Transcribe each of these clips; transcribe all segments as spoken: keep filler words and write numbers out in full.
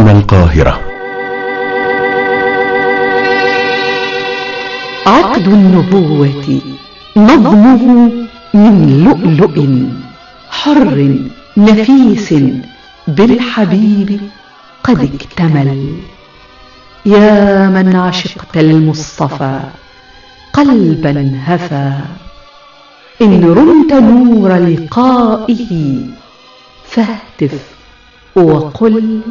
من القاهرة. عقد النبوة نظمه من لؤلؤ حر نفيس بالحبيب قد اكتمل. يا من عشقت المصطفى قلبا هفى، إن رمت نور لقائه فاهتف وقل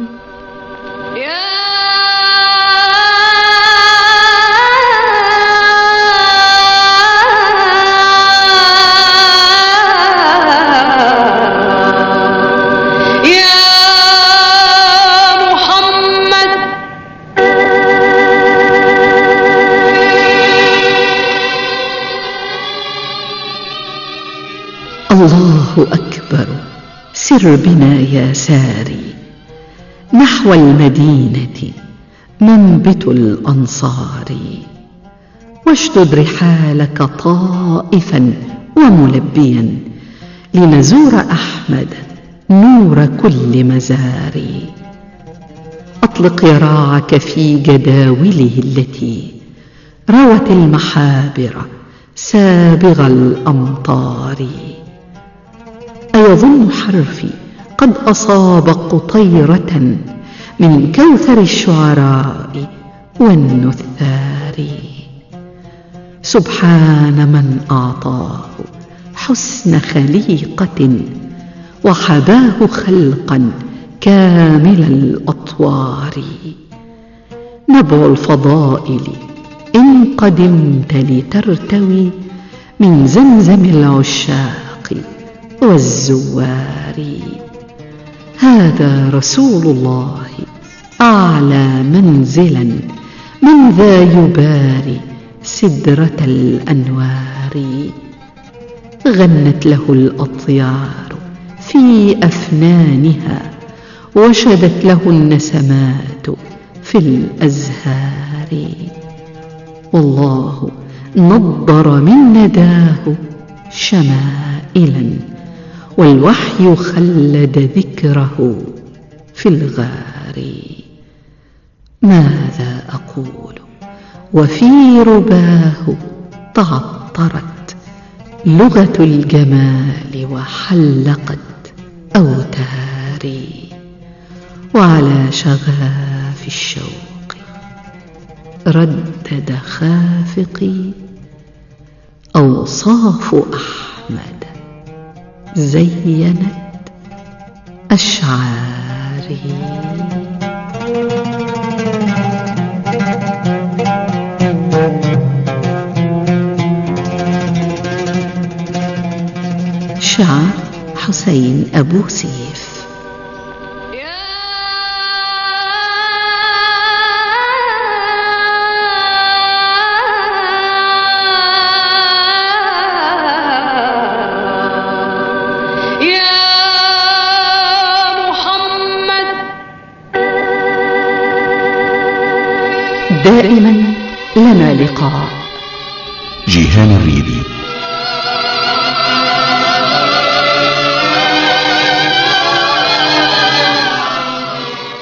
الله أكبر. سر بنا يا ساري نحو المدينة منبت الأنصار، واشدد رحالك طائفا وملبيا لنزور أحمد نور كل مزار. أطلق يراعك في جداوله التي روت المحابر سابغ الأمطار. أيظن حرفي قد أصاب قطيرة من كوثر الشعراء والنثار؟ سبحان من أعطاه حسن خليقة وحباه خلقا كامل الأطوار. نبع الفضائل إن قدمت لترتوي من زمزم العشاق والزوار. هذا رسول الله أعلى منزلا من ذا يباري سدرة الأنوار. غنت له الأطيار في أفنانها وشدت له النسمات في الأزهار. والله نضر من نداه شمائلا والوحي خلد ذكره في الغار. ماذا أقول وفي رباه تعطرت لغة الجمال وحلقت أوتاري. وعلى شغاف الشوق ردد خافقي أوصاف أحمد زينت أشعاري. شعر حسين أبو سيف. دائما لنا لقاء. جيهان الريبي.